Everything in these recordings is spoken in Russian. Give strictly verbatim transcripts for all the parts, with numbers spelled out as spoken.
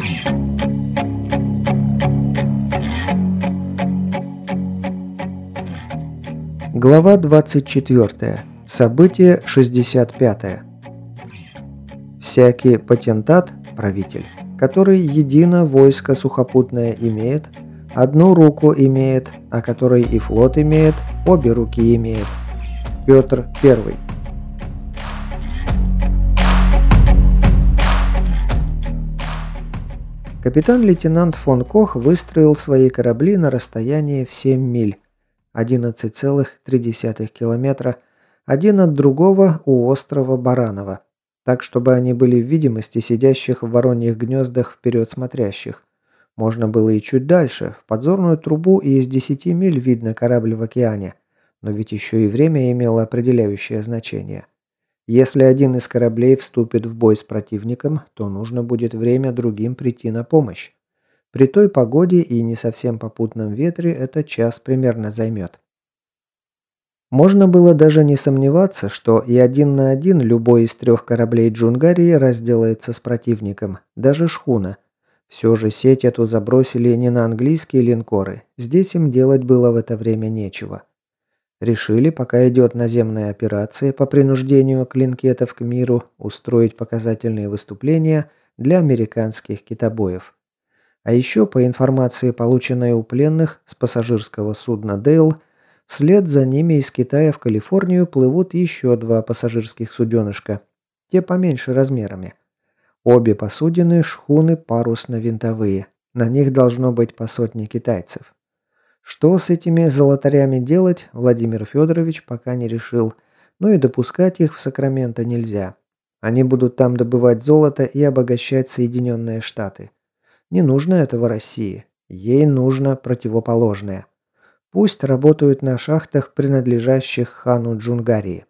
Глава двадцать четвёртая. Событие шестьдесят пятое. Всякий патентат, правитель, который едино войско сухопутное имеет, одну руку имеет, а который и флот имеет, обе руки имеет. Петр Первый. Капитан-лейтенант фон Кох выстроил свои корабли на расстоянии в семь миль, одиннадцать целых три десятых километра, один от другого у острова Бараново, так чтобы они были в видимости сидящих в вороньих гнездах вперед смотрящих. Можно было и чуть дальше, в подзорную трубу и из десяти миль видно корабль в океане, но ведь еще и время имело определяющее значение. Если один из кораблей вступит в бой с противником, то нужно будет время другим прийти на помощь. При той погоде и не совсем попутном ветре это час примерно займет. Можно было даже не сомневаться, что и один на один любой из трех кораблей Джунгарии разделается с противником, даже шхуна. Все же сеть эту забросили не на английские линкоры, здесь им делать было в это время нечего. Решили, пока идет наземная операция по принуждению клинкетов к миру, устроить показательные выступления для американских китобоев. А еще, по информации, полученной у пленных с пассажирского судна «Дейл», вслед за ними из Китая в Калифорнию плывут еще два пассажирских суденышка, те поменьше размерами. Обе посудины – шхуны парусно-винтовые, на них должно быть по сотне китайцев. Что с этими золотарями делать, Владимир Федорович пока не решил, но и допускать их в Сакраменто нельзя. Они будут там добывать золото и обогащать Соединенные Штаты. Не нужно этого России, ей нужно противоположное. Пусть работают на шахтах, принадлежащих хану Джунгарии.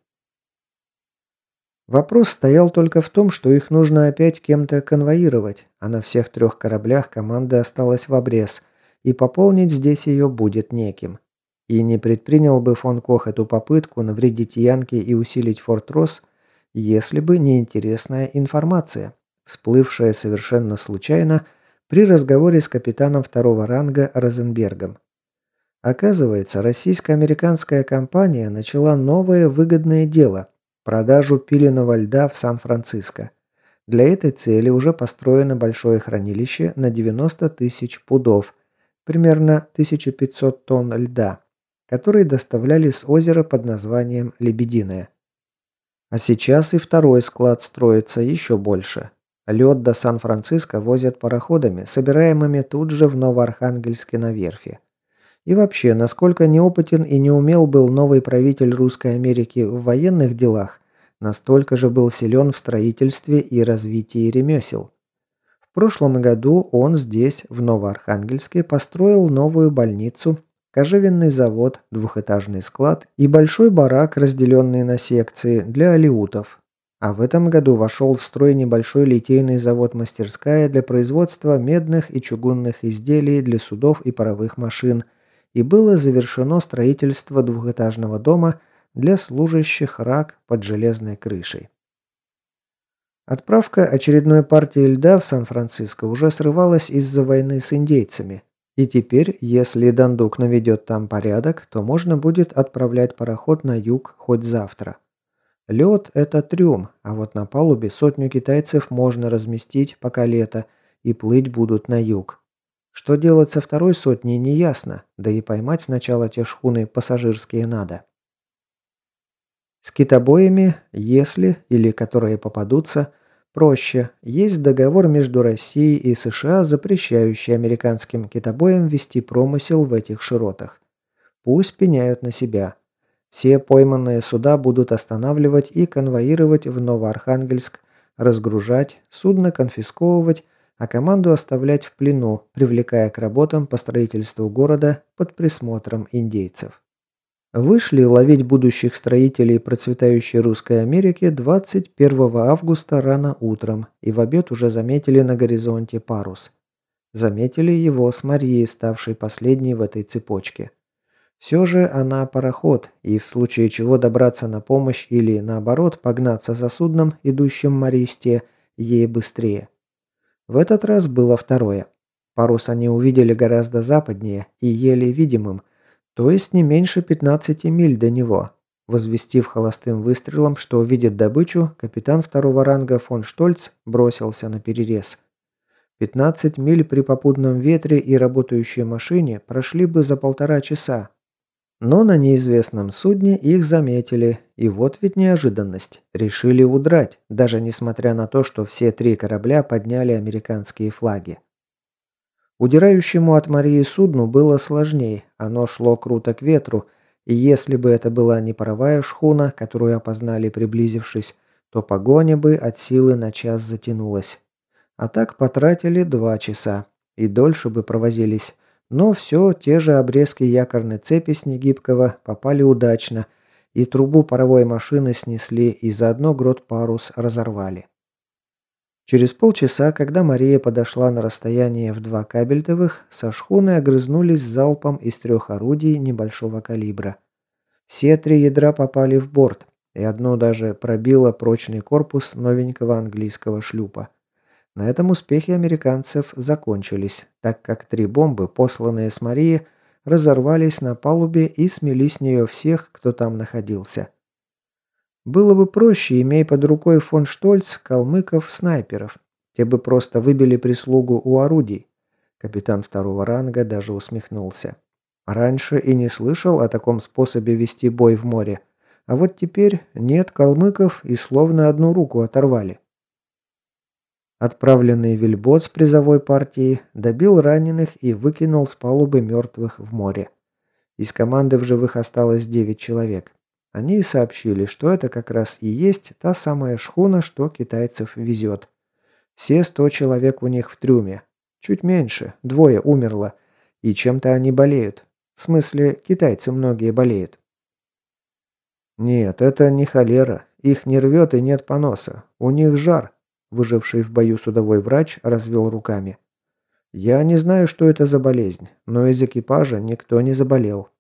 Вопрос стоял только в том, что их нужно опять кем-то конвоировать, а на всех трех кораблях команда осталась в обрез, и пополнить здесь ее будет неким. И не предпринял бы фон Кох эту попытку навредить Янке и усилить Форт Росс, если бы не интересная информация, всплывшая совершенно случайно при разговоре с капитаном второго ранга Розенбергом. Оказывается, российско-американская компания начала новое выгодное дело – продажу пиленого льда в Сан-Франциско. Для этой цели уже построено большое хранилище на девяносто тысяч пудов, примерно тысяча пятьсот тонн льда, которые доставляли с озера под названием Лебединое. А сейчас и второй склад строится еще больше. Лед до Сан-Франциско возят пароходами, собираемыми тут же в Новоархангельске на верфи. И вообще, насколько неопытен и неумел был новый правитель Русской Америки в военных делах, настолько же был силен в строительстве и развитии ремесел. В прошлом году он здесь, в Новоархангельске, построил новую больницу, кожевенный завод, двухэтажный склад и большой барак, разделенный на секции, для алеутов. А в этом году вошел в строй небольшой литейный завод-мастерская для производства медных и чугунных изделий для судов и паровых машин, и было завершено строительство двухэтажного дома для служащих рак под железной крышей. Отправка очередной партии льда в Сан-Франциско уже срывалась из-за войны с индейцами, и теперь, если Дандук наведет там порядок, то можно будет отправлять пароход на юг хоть завтра. Лед – это трюм, а вот на палубе сотню китайцев можно разместить, пока лето, и плыть будут на юг. Что делать со второй сотней, неясно, да и поймать сначала те шхуны пассажирские надо. С китобоями, если, или которые попадутся, проще. Есть договор между Россией и США, запрещающий американским китобоям вести промысел в этих широтах. Пусть пеняют на себя. Все пойманные суда будут останавливать и конвоировать в Новоархангельск, разгружать, судно конфисковывать, а команду оставлять в плену, привлекая к работам по строительству города под присмотром индейцев. Вышли ловить будущих строителей процветающей Русской Америки двадцать первого августа рано утром, и в обед уже заметили на горизонте парус. Заметили его с Марией, ставшей последней в этой цепочке. Все же она пароход, и в случае чего добраться на помощь или, наоборот, погнаться за судном, идущим Маристе, ей быстрее. В этот раз было второе. Парус они увидели гораздо западнее и еле видимым, то есть не меньше пятнадцати миль до него. Возвестив холостым выстрелом, что увидит добычу, капитан второго ранга фон Штольц бросился на перерез. пятнадцать миль при попутном ветре и работающей машине прошли бы за полтора часа. Но на неизвестном судне их заметили, и вот ведь неожиданность. Решили удрать, даже несмотря на то, что все три корабля подняли американские флаги. Удирающему от Марии судну было сложнее, оно шло круто к ветру, и если бы это была не паровая шхуна, которую опознали приблизившись, то погоня бы от силы на час затянулась. А так потратили два часа. И дольше бы провозились. Но все те же обрезки якорной цепи с негибкого попали удачно, и трубу паровой машины снесли, и заодно грот-парус разорвали. Через полчаса, когда Мария подошла на расстояние в два кабельтовых, со шхуны огрызнулись залпом из трех орудий небольшого калибра. Все три ядра попали в борт, и одно даже пробило прочный корпус новенького английского шлюпа. На этом успехи американцев закончились, так как три бомбы, посланные с Марии, разорвались на палубе и смели с нее всех, кто там находился. Было бы проще, имея под рукой фон Штольц, калмыков-снайперов. Те бы просто выбили прислугу у орудий. Капитан второго ранга даже усмехнулся. Раньше и не слышал о таком способе вести бой в море. А вот теперь нет калмыков и словно одну руку оторвали. Отправленный вельбот с призовой партией добил раненых и выкинул с палубы мертвых в море. Из команды в живых осталось девять человек. Они и сообщили, что это как раз и есть та самая шхуна, что китайцев везет. Все сто человек у них в трюме. Чуть меньше, двое умерло. И чем-то они болеют. В смысле, китайцы многие болеют. Нет, это не холера. Их не рвет и нет поноса. У них жар. Выживший в бою судовой врач развел руками. Я не знаю, что это за болезнь, но из экипажа никто не заболел.